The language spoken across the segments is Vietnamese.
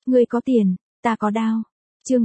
Ngươi có tiền, ta có đao. Chương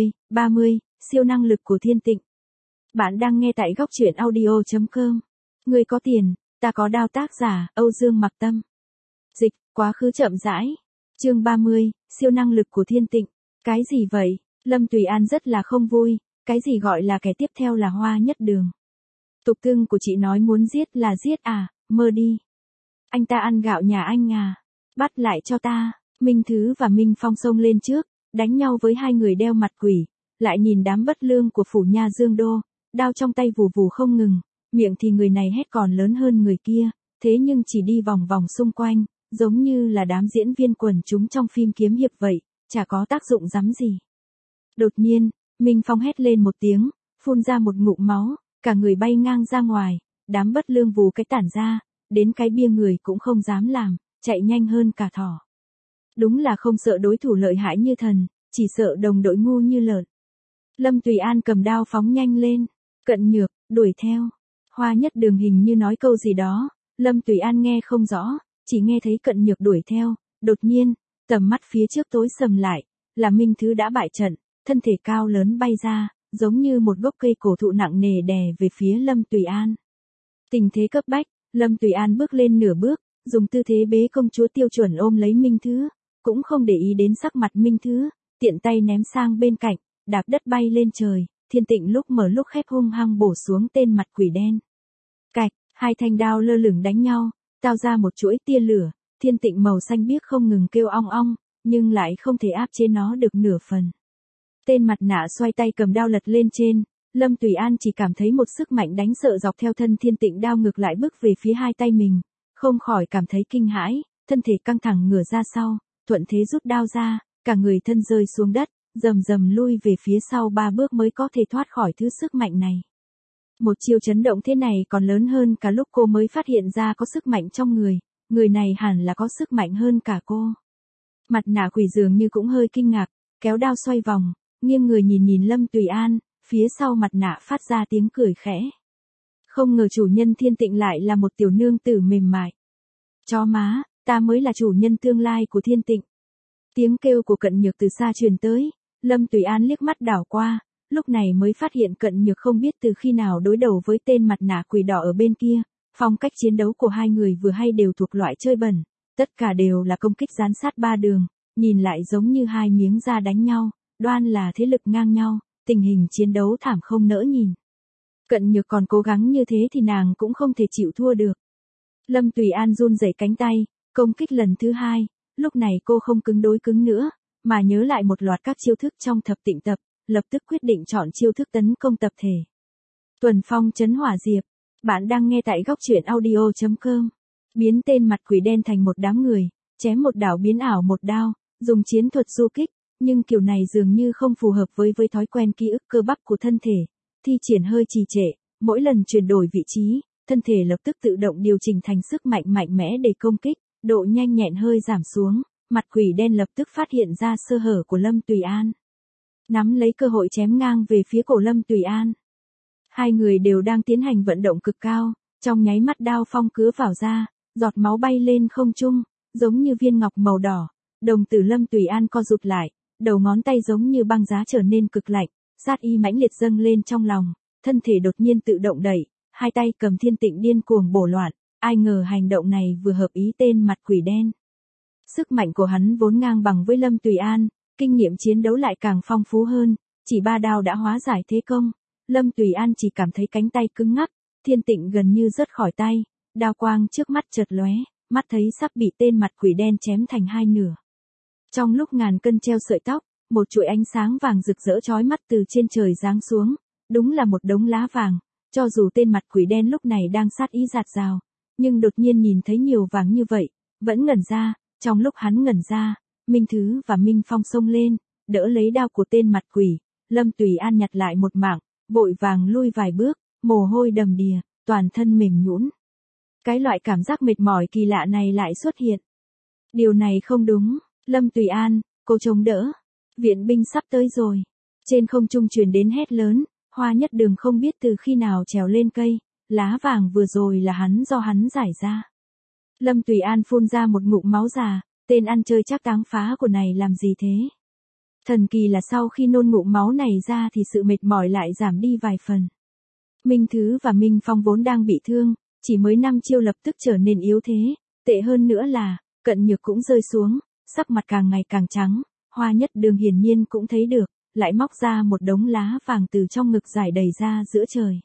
30, siêu năng lực của Thiên Tịnh. Bạn đang nghe tại góc truyện audio.com. Ngươi có tiền, ta có đao, tác giả Âu Dương Mặc Tâm. Dịch, quá khứ chậm rãi. Chương 30, siêu năng lực của Thiên Tịnh. Cái gì vậy? Lâm Tùy An rất là không vui, cái gì gọi là kẻ tiếp theo là Hoa Nhất Đường. Tục tưng của chị nói muốn giết là giết à, mơ đi. Anh ta ăn gạo nhà anh à, bắt lại cho ta. Minh Thứ và Minh Phong xông lên trước, đánh nhau với hai người đeo mặt quỷ, lại nhìn đám bất lương của phủ nha Dương Đô, đao trong tay vù vù không ngừng, miệng thì người này hét còn lớn hơn người kia, thế nhưng chỉ đi vòng vòng xung quanh, giống như là đám diễn viên quần chúng trong phim kiếm hiệp vậy, chả có tác dụng rắm gì. Đột nhiên, Minh Phong hét lên một tiếng, phun ra một ngụm máu, cả người bay ngang ra ngoài, đám bất lương vù cái tản ra, đến cái bia người cũng không dám làm, chạy nhanh hơn cả thỏ. Đúng là không sợ đối thủ lợi hại như thần, chỉ sợ đồng đội ngu như lợn. Lâm Tùy An cầm đao phóng nhanh lên, Cận Nhược, đuổi theo. Hoa Nhất Đường hình như nói câu gì đó, Lâm Tùy An nghe không rõ, chỉ nghe thấy Cận Nhược đuổi theo, đột nhiên, tầm mắt phía trước tối sầm lại, là Minh Thứ đã bại trận, thân thể cao lớn bay ra, giống như một gốc cây cổ thụ nặng nề đè về phía Lâm Tùy An. Tình thế cấp bách, Lâm Tùy An bước lên nửa bước, dùng tư thế bế công chúa tiêu chuẩn ôm lấy Minh Thứ, cũng không để ý đến sắc mặt Minh Thứ, tiện tay ném sang bên cạnh, đạp đất bay lên trời, Thiên Tịnh lúc mở lúc khép hung hăng bổ xuống tên mặt quỷ đen. Cạch, hai thanh đao lơ lửng đánh nhau, tạo ra một chuỗi tia lửa, Thiên Tịnh màu xanh biếc không ngừng kêu ong ong, nhưng lại không thể áp chế nó được nửa phần. Tên mặt nạ xoay tay cầm đao lật lên trên, Lâm Tùy An chỉ cảm thấy một sức mạnh đánh sợ dọc theo thân Thiên Tịnh đao ngược lại bước về phía hai tay mình, không khỏi cảm thấy kinh hãi, thân thể căng thẳng ngửa ra sau, thuận thế rút đao ra, cả người thân rơi xuống đất, rầm rầm lui về phía sau 3 bước mới có thể thoát khỏi thứ sức mạnh này. Một chiêu chấn động thế này còn lớn hơn cả lúc cô mới phát hiện ra có sức mạnh trong người này hẳn là có sức mạnh hơn cả cô. Mặt nạ quỷ dường như cũng hơi kinh ngạc, kéo đao xoay vòng, nghiêng người nhìn Lâm Tùy An, phía sau mặt nạ phát ra tiếng cười khẽ. Không ngờ chủ nhân Thiên Tịnh lại là một tiểu nương tử mềm mại. Chó má, ta mới là chủ nhân tương lai của Thiên Tịnh. Tiếng kêu của Cận Nhược từ xa truyền tới, Lâm Tùy An liếc mắt đảo qua, lúc này mới phát hiện Cận Nhược không biết từ khi nào đối đầu với tên mặt nạ quỷ đỏ ở bên kia, phong cách chiến đấu của hai người vừa hay đều thuộc loại chơi bẩn, tất cả đều là công kích gián sát 3 đường, nhìn lại giống như hai miếng da đánh nhau, đoan là thế lực ngang nhau, tình hình chiến đấu thảm không nỡ nhìn. Cận Nhược còn cố gắng như thế thì nàng cũng không thể chịu thua được. Lâm Tùy An run rẩy cánh tay, công kích lần thứ 2, lúc này cô không cứng đối cứng nữa, mà nhớ lại một loạt các chiêu thức trong Thập Tịnh Tập, lập tức quyết định chọn chiêu thức tấn công tập thể. Tuần Phong Chấn Hỏa Diệp, bạn đang nghe tại góc truyện audio.com. Biến tên mặt quỷ đen thành một đám người, chém một đảo biến ảo một đao, dùng chiến thuật du kích, nhưng kiểu này dường như không phù hợp với thói quen ký ức cơ bắp của thân thể, thi triển hơi trì trệ, mỗi lần chuyển đổi vị trí, thân thể lập tức tự động điều chỉnh thành sức mạnh mạnh mẽ để công kích, độ nhanh nhẹn hơi giảm xuống, mặt quỷ đen lập tức phát hiện ra sơ hở của Lâm Tùy An. Nắm lấy cơ hội chém ngang về phía cổ Lâm Tùy An. Hai người đều đang tiến hành vận động cực cao, trong nháy mắt đao phong cứa vào da, giọt máu bay lên không trung, giống như viên ngọc màu đỏ, đồng tử Lâm Tùy An co rụt lại, đầu ngón tay giống như băng giá trở nên cực lạnh, sát ý mãnh liệt dâng lên trong lòng, thân thể đột nhiên tự động đẩy, hai tay cầm Thiên Tịnh điên cuồng bổ loạn, ai ngờ hành động này vừa hợp ý tên mặt quỷ đen. Sức mạnh của hắn vốn ngang bằng với Lâm Tùy An, kinh nghiệm chiến đấu lại càng phong phú hơn, chỉ 3 đao đã hóa giải thế công, Lâm Tùy An chỉ cảm thấy cánh tay cứng ngắc, Thiên Tịnh gần như rớt khỏi tay, đao quang trước mắt chợt lóe, mắt thấy sắp bị tên mặt quỷ đen chém thành hai nửa. Trong lúc ngàn cân treo sợi tóc, một chuỗi ánh sáng vàng rực rỡ chói mắt từ trên trời giáng xuống, đúng là một đống lá vàng, cho dù tên mặt quỷ đen lúc này đang sát ý rạt rào, nhưng đột nhiên nhìn thấy nhiều vàng như vậy, vẫn ngẩn ra, trong lúc hắn ngẩn ra, Minh Thứ và Minh Phong xông lên, đỡ lấy đao của tên mặt quỷ, Lâm Tùy An nhặt lại một mảng, vội vàng lui vài bước, mồ hôi đầm đìa, toàn thân mềm nhũn. Cái loại cảm giác mệt mỏi kỳ lạ này lại xuất hiện. Điều này không đúng, Lâm Tùy An, cô chống đỡ. Viện binh sắp tới rồi. Trên không trung truyền đến hét lớn, Hoa Nhất Đường không biết từ khi nào trèo lên cây, lá vàng vừa rồi là do hắn giải ra. Lâm Tùy An phun ra một ngụm máu già, tên ăn chơi chắc táng phá của này làm gì thế? Thần kỳ là sau khi nôn ngụm máu này ra thì sự mệt mỏi lại giảm đi vài phần. Minh Thứ và Minh Phong vốn đang bị thương, chỉ mới 5 chiêu lập tức trở nên yếu thế, tệ hơn nữa là, Cận Nhược cũng rơi xuống, sắc mặt càng ngày càng trắng, Hoa Nhất Đường hiển nhiên cũng thấy được, lại móc ra một đống lá vàng từ trong ngực giải đầy ra giữa trời.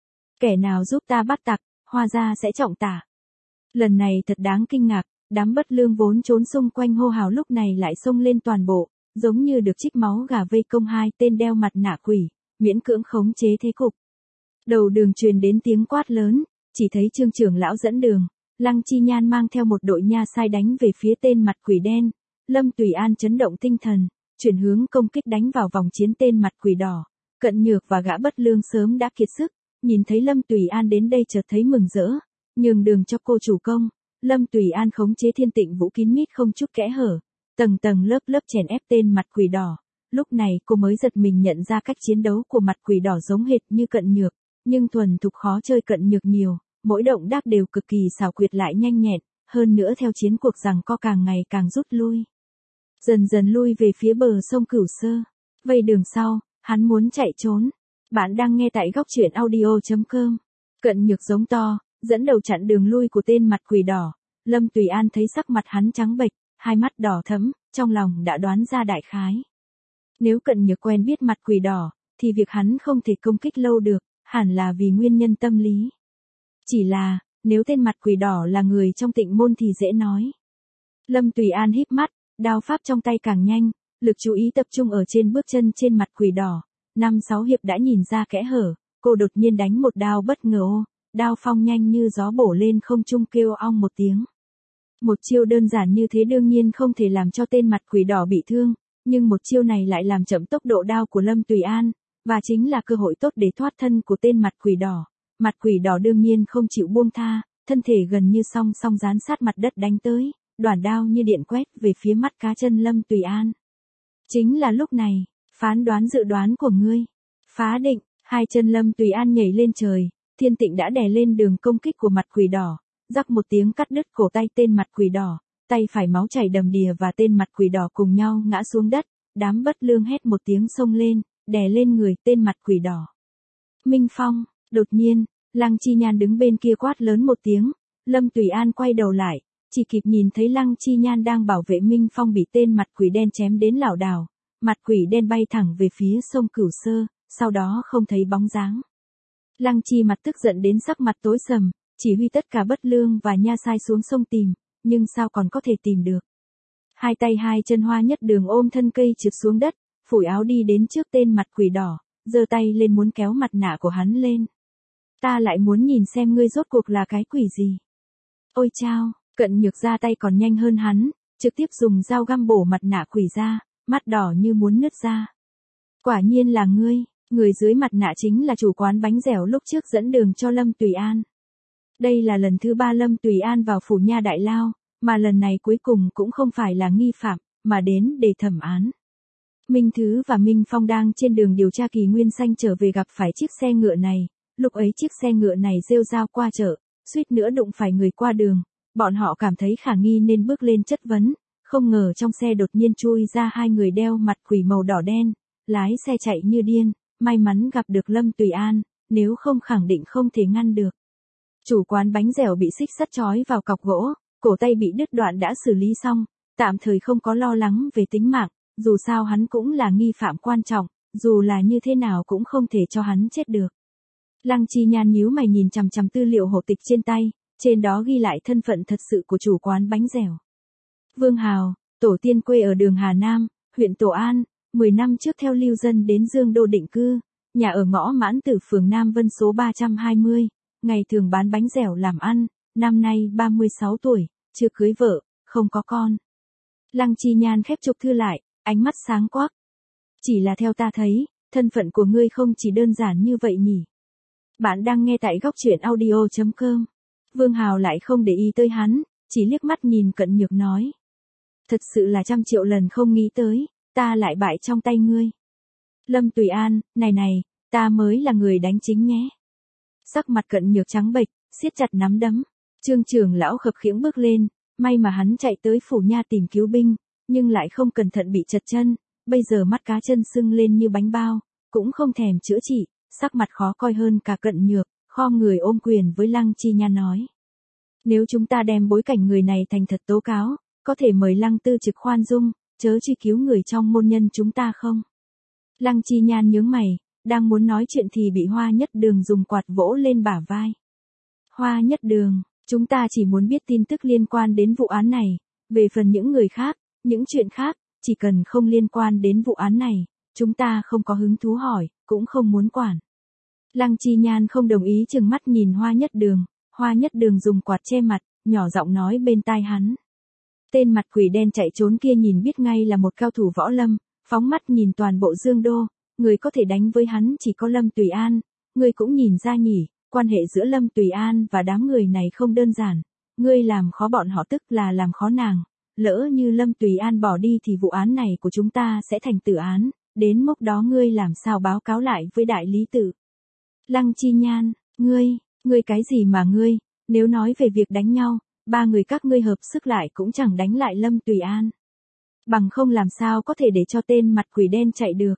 Kẻ nào giúp ta bắt tặc, Hoa gia sẽ trọng tả. Lần này thật đáng kinh ngạc, đám bất lương vốn trốn xung quanh hô hào lúc này lại xông lên toàn bộ, giống như được trích máu gà vây công hai tên đeo mặt nạ quỷ, miễn cưỡng khống chế thế cục. Đầu đường truyền đến tiếng quát lớn, chỉ thấy Trương trưởng lão dẫn đường, Lăng Chi Nhan mang theo một đội nha sai đánh về phía tên mặt quỷ đen, Lâm Tùy An chấn động tinh thần, chuyển hướng công kích đánh vào vòng chiến tên mặt quỷ đỏ. Cận Nhược và gã bất lương sớm đã kiệt sức, nhìn thấy Lâm Tùy An đến đây chợt thấy mừng rỡ, nhường đường cho cô chủ công. Lâm Tùy An khống chế Thiên Tịnh Vũ kín mít không chút kẽ hở, tầng tầng lớp lớp chèn ép tên mặt quỷ đỏ. Lúc này cô mới giật mình nhận ra cách chiến đấu của mặt quỷ đỏ giống hệt như Cận Nhược, nhưng thuần thục khó chơi Cận Nhược nhiều, mỗi động tác đều cực kỳ xảo quyệt lại nhanh nhẹn, hơn nữa theo chiến cuộc giằng co càng ngày càng rút lui. Dần dần lui về phía bờ sông Cửu Sơ, vây đường sau, hắn muốn chạy trốn. Bạn đang nghe tại góc truyện audio.com. Cận Nhược giống to, dẫn đầu chặn đường lui của tên mặt quỷ đỏ. Lâm Tùy An thấy sắc mặt hắn trắng bệch, hai mắt đỏ thẫm, trong lòng đã đoán ra đại khái. Nếu Cận Nhược quen biết mặt quỷ đỏ, thì việc hắn không thể công kích lâu được, hẳn là vì nguyên nhân tâm lý. Chỉ là, nếu tên mặt quỷ đỏ là người trong Tịnh môn thì dễ nói. Lâm Tùy An híp mắt, đao pháp trong tay càng nhanh, lực chú ý tập trung ở trên bước chân trên mặt quỷ đỏ. 5-6 hiệp đã nhìn ra kẽ hở, cô đột nhiên đánh một đao bất ngờ đao phong nhanh như gió bổ lên không trung kêu ong một tiếng. Một chiêu đơn giản như thế đương nhiên không thể làm cho tên mặt quỷ đỏ bị thương, nhưng một chiêu này lại làm chậm tốc độ đao của Lâm Tùy An, và chính là cơ hội tốt để thoát thân của tên mặt quỷ đỏ. Mặt quỷ đỏ đương nhiên không chịu buông tha, thân thể gần như song song dán sát mặt đất đánh tới, đoản đao như điện quét về phía mắt cá chân Lâm Tùy An. Chính là lúc này, phán đoán dự đoán của ngươi. Phá định, hai chân Lâm Tùy An nhảy lên trời, Thiên Tịnh đã đè lên đường công kích của mặt quỷ đỏ, rắc một tiếng cắt đứt cổ tay tên mặt quỷ đỏ, tay phải máu chảy đầm đìa và tên mặt quỷ đỏ cùng nhau ngã xuống đất, đám bất lương hét một tiếng xông lên, đè lên người tên mặt quỷ đỏ. Minh Phong, đột nhiên, Lăng Chi Nhan đứng bên kia quát lớn một tiếng, Lâm Tùy An quay đầu lại, chỉ kịp nhìn thấy Lăng Chi Nhan đang bảo vệ Minh Phong bị tên mặt quỷ đen chém đến lảo đảo, mặt quỷ đen bay thẳng về phía sông Cửu Sơ, sau đó không thấy bóng dáng. Lăng Chi mặt tức giận đến sắc mặt tối sầm, chỉ huy tất cả bất lương và nha sai xuống sông tìm, nhưng sao còn có thể tìm được. Hai tay hai chân Hoa Nhất Đường ôm thân cây trượt xuống đất, phủi áo đi đến trước tên mặt quỷ đỏ, giơ tay lên muốn kéo mặt nạ của hắn lên. Ta lại muốn nhìn xem ngươi rốt cuộc là cái quỷ gì. Ôi chao, Cận Nhược ra tay còn nhanh hơn hắn, trực tiếp dùng dao găm bổ mặt nạ quỷ ra, mắt đỏ như muốn nứt ra. Quả nhiên là ngươi, người dưới mặt nạ chính là chủ quán bánh dẻo lúc trước dẫn đường cho Lâm Tùy An. Đây là lần thứ 3 Lâm Tùy An vào phủ nha đại lao, mà lần này cuối cùng cũng không phải là nghi phạm, mà đến để thẩm án. Minh Thứ và Minh Phong đang trên đường điều tra Kỳ Nguyên Xanh trở về gặp phải chiếc xe ngựa này, lúc ấy chiếc xe ngựa này rêu rao qua chợ, suýt nữa đụng phải người qua đường, bọn họ cảm thấy khả nghi nên bước lên chất vấn, không ngờ trong xe đột nhiên chui ra hai người đeo mặt quỷ màu đỏ đen, lái xe chạy như điên, may mắn gặp được Lâm Tùy An, nếu không khẳng định không thể ngăn được. Chủ quán bánh dẻo bị xích sắt trói vào cọc gỗ, cổ tay bị đứt đoạn đã xử lý xong, tạm thời không có lo lắng về tính mạng, dù sao hắn cũng là nghi phạm quan trọng, dù là như thế nào cũng không thể cho hắn chết được. Lăng Chi Nhan nhíu mày nhìn chằm chằm tư liệu hộ tịch trên tay, trên đó ghi lại thân phận thật sự của chủ quán bánh dẻo. Vương Hào, tổ tiên quê ở đường Hà Nam, huyện Tổ An, 10 năm trước theo lưu dân đến Dương Đô định cư, nhà ở ngõ Mãn Tử phường Nam Vân số 320, ngày thường bán bánh dẻo làm ăn, năm nay 36 tuổi, chưa cưới vợ, không có con. Lăng Chi Nhan khép trục thư lại, ánh mắt sáng quắc. Chỉ là theo ta thấy, thân phận của ngươi không chỉ đơn giản như vậy nhỉ. Bạn đang nghe tại góc truyện audio.com. Vương Hào lại không để ý tới hắn, chỉ liếc mắt nhìn Cận Nhược nói. Thật sự là 100 triệu lần không nghĩ tới, ta lại bại trong tay ngươi. Lâm Tùy An, này, ta mới là người đánh chính nhé. Sắc mặt Cận Nhược trắng bệch, siết chặt nắm đấm. Trương trưởng lão khập khiễng bước lên, may mà hắn chạy tới phủ nha tìm cứu binh, nhưng lại không cẩn thận bị trật chân, bây giờ mắt cá chân sưng lên như bánh bao, cũng không thèm chữa trị, sắc mặt khó coi hơn cả Cận Nhược, khom người ôm quyền với Lăng Chi Nhan nói. Nếu chúng ta đem bối cảnh người này thành thật tố cáo, có thể mời Lăng Tư Trực khoan dung, chớ truy cứu người trong môn nhân chúng ta không? Lăng Chi Nhan nhướng mày, đang muốn nói chuyện thì bị Hoa Nhất Đường dùng quạt vỗ lên bả vai. Hoa Nhất Đường, chúng ta chỉ muốn biết tin tức liên quan đến vụ án này, về phần những người khác, những chuyện khác, chỉ cần không liên quan đến vụ án này, chúng ta không có hứng thú hỏi, cũng không muốn quản. Lăng Chi Nhan không đồng ý chừng mắt nhìn Hoa Nhất Đường, Hoa Nhất Đường dùng quạt che mặt, nhỏ giọng nói bên tai hắn. Tên mặt quỷ đen chạy trốn kia nhìn biết ngay là một cao thủ võ lâm, phóng mắt nhìn toàn bộ Dương Đô, người có thể đánh với hắn chỉ có Lâm Tùy An, người cũng nhìn ra nhỉ, quan hệ giữa Lâm Tùy An và đám người này không đơn giản, ngươi làm khó bọn họ tức là làm khó nàng, lỡ như Lâm Tùy An bỏ đi thì vụ án này của chúng ta sẽ thành tử án, đến lúc đó ngươi làm sao báo cáo lại với đại lý tự. Lăng Chi Nhan, ngươi cái gì mà ngươi, nếu nói về việc đánh nhau, ba người các ngươi hợp sức lại cũng chẳng đánh lại Lâm Tùy An. Bằng không làm sao có thể để cho tên mặt quỷ đen chạy được.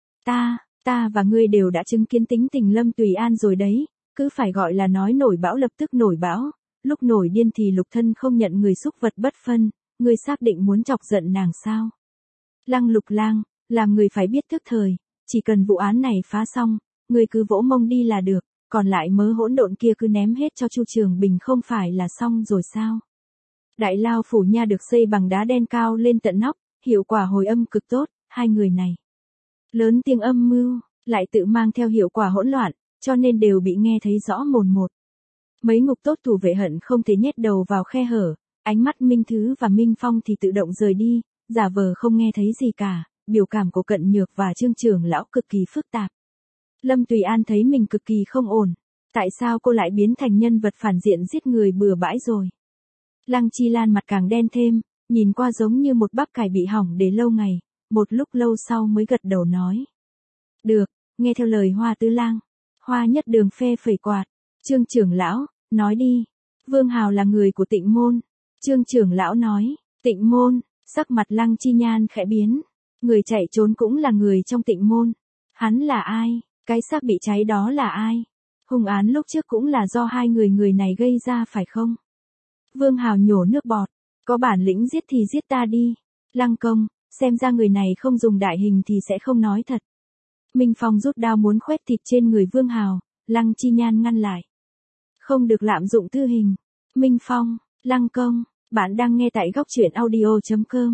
Ta và ngươi đều đã chứng kiến tính tình Lâm Tùy An rồi đấy, cứ phải gọi là nói nổi bão lập tức nổi bão, lúc nổi điên thì lục thân không nhận người xúc vật bất phân, ngươi xác định muốn chọc giận nàng sao? Lăng Lục Lang, làm người phải biết thức thời, chỉ cần vụ án này phá xong, ngươi cứ vỗ mông đi là được, còn lại mớ hỗn độn kia cứ ném hết cho Chu Trường Bình không phải là xong rồi sao? Đại lao phủ nha được xây bằng đá đen cao lên tận nóc, hiệu quả hồi âm cực tốt, hai người này lớn tiếng âm mưu, lại tự mang theo hiệu quả hỗn loạn, cho nên đều bị nghe thấy rõ mồn một. Mấy ngục tốt thủ vệ hận không thể nhét đầu vào khe hở, ánh mắt Minh Thứ và Minh Phong thì tự động rời đi, giả vờ không nghe thấy gì cả, biểu cảm của Cận Nhược và Trương Trưởng lão cực kỳ phức tạp. Lâm Tùy An thấy mình cực kỳ không ổn, tại sao cô lại biến thành nhân vật phản diện giết người bừa bãi rồi? Lăng Chi Lan mặt càng đen thêm, nhìn qua giống như một bắp cải bị hỏng để lâu ngày, một lúc lâu sau mới gật đầu nói. Được, nghe theo lời Hoa Tứ Lang. Hoa Nhất Đường phê phẩy quạt. Trương Trưởng lão, nói đi. Vương Hào là người của Tịnh môn. Trương Trưởng lão nói, Tịnh môn, sắc mặt Lăng Chi Nhan khẽ biến. Người chạy trốn cũng là người trong Tịnh môn. Hắn là ai? Cái xác bị cháy đó là ai? Hung án lúc trước cũng là do hai người này gây ra phải không? Vương Hào nhổ nước bọt. Có bản lĩnh giết thì giết ta đi. Lăng công, xem ra người này không dùng đại hình thì sẽ không nói thật. Minh Phong rút đao muốn khoét thịt trên người Vương Hào, Lăng Chi Nhan ngăn lại. Không được lạm dụng tư hình. Minh Phong, Lăng công, bạn đang nghe tại góc truyện audio.com.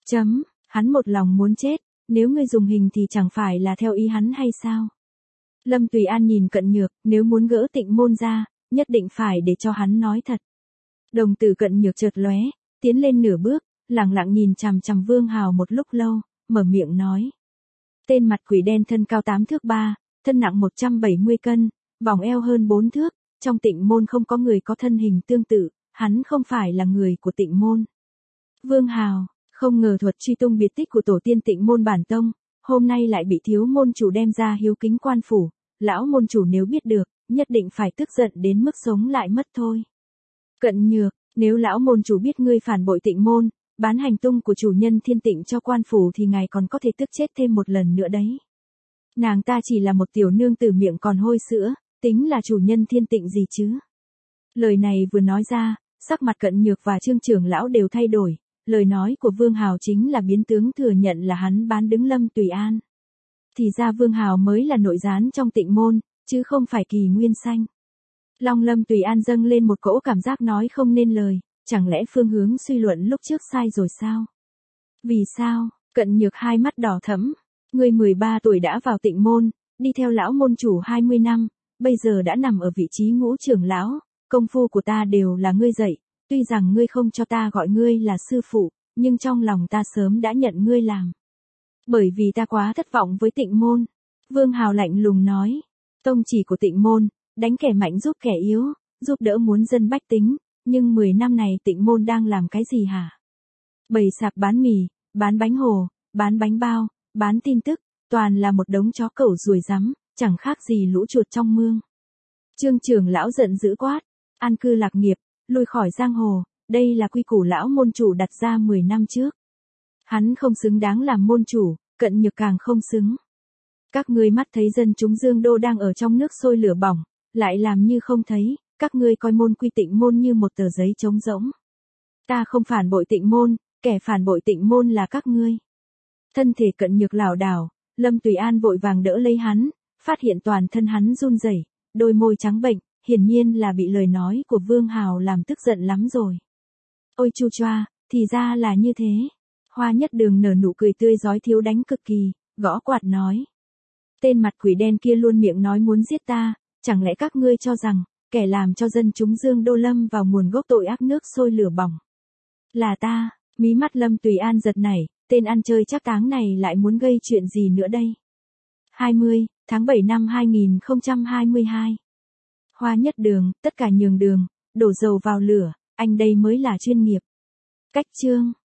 Hắn một lòng muốn chết, nếu ngươi dùng hình thì chẳng phải là theo ý hắn hay sao? Lâm Tùy An nhìn Cận Nhược, nếu muốn gỡ Tịnh môn ra, nhất định phải để cho hắn nói thật. Đồng tử Cận Nhược chợt lóe, tiến lên nửa bước, lặng lặng nhìn chằm chằm Vương Hào một lúc lâu, mở miệng nói. Tên mặt quỷ đen thân cao 8 thước 3, thân nặng 170 cân, vòng eo hơn 4 thước, trong Tịnh môn không có người có thân hình tương tự, hắn không phải là người của Tịnh môn. Vương Hào, không ngờ thuật truy tung biệt tích của tổ tiên Tịnh môn bản tông, hôm nay lại bị thiếu môn chủ đem ra hiếu kính quan phủ, lão môn chủ nếu biết được, nhất định phải tức giận đến mức sống lại mất thôi. Cận Nhược, nếu lão môn chủ biết ngươi phản bội Tịnh môn, bán hành tung của chủ nhân Thiên Tịnh cho quan phủ thì ngài còn có thể tức chết thêm một lần nữa đấy. Nàng ta chỉ là một tiểu nương tử miệng còn hôi sữa, tính là chủ nhân Thiên Tịnh gì chứ? Lời này vừa nói ra, sắc mặt Cận Nhược và Trương Trưởng lão đều thay đổi, lời nói của Vương Hào chính là biến tướng thừa nhận là hắn bán đứng Lâm Tùy An. Thì ra Vương Hào mới là nội gián trong Tịnh môn, chứ không phải Kỳ Nguyên Xanh. Long Lâm Tùy An dâng lên một cỗ cảm giác nói không nên lời, chẳng lẽ phương hướng suy luận lúc trước sai rồi sao? Vì sao? Cận Nhược hai mắt đỏ thẫm. Ngươi 13 tuổi đã vào Tịnh môn, đi theo lão môn chủ 20 năm, bây giờ đã nằm ở vị trí ngũ trưởng lão, công phu của ta đều là ngươi dạy, tuy rằng ngươi không cho ta gọi ngươi là sư phụ, nhưng trong lòng ta sớm đã nhận ngươi làm. Bởi vì ta quá thất vọng với Tịnh môn. Vương Hào lạnh lùng nói, tông chỉ của Tịnh môn, đánh kẻ mạnh giúp kẻ yếu, giúp đỡ muốn dân bách tính, nhưng 10 năm này Tịnh môn đang làm cái gì hả? Bày sạp bán mì, bán bánh hồ, bán bánh bao, bán tin tức, toàn là một đống chó cẩu ruồi rắm, chẳng khác gì lũ chuột trong mương. Trương Trưởng lão giận dữ quát, an cư lạc nghiệp, lui khỏi giang hồ, đây là quy củ lão môn chủ đặt ra 10 năm trước. Hắn không xứng đáng làm môn chủ, Cận Nhược càng không xứng. Các ngươi mắt thấy dân chúng Dương Đô đang ở trong nước sôi lửa bỏng, lại làm như không thấy, các ngươi coi môn quy Tịnh môn như một tờ giấy trống rỗng. Ta không phản bội Tịnh môn, kẻ phản bội Tịnh môn là các ngươi. Thân thể Cận Nhược lảo đảo, Lâm Tùy An vội vàng đỡ lấy hắn, phát hiện toàn thân hắn run rẩy, đôi môi trắng bệnh, hiển nhiên là bị lời nói của Vương Hào làm tức giận lắm rồi. Ôi chu choa, thì ra là như thế. Hoa Nhất Đường nở nụ cười tươi rói thiếu đánh cực kỳ, gõ quạt nói. Tên mặt quỷ đen kia luôn miệng nói muốn giết ta, chẳng lẽ các ngươi cho rằng, kẻ làm cho dân chúng Dương Đô lâm vào nguồn gốc tội ác nước sôi lửa bỏng là ta? Mí mắt Lâm Tùy An giật nảy, tên ăn chơi trác táng này lại muốn gây chuyện gì nữa đây? 20 tháng 7 năm 2022. Hoa Nhất Đường, tất cả nhường đường, đổ dầu vào lửa, anh đây mới là chuyên nghiệp. Cách chương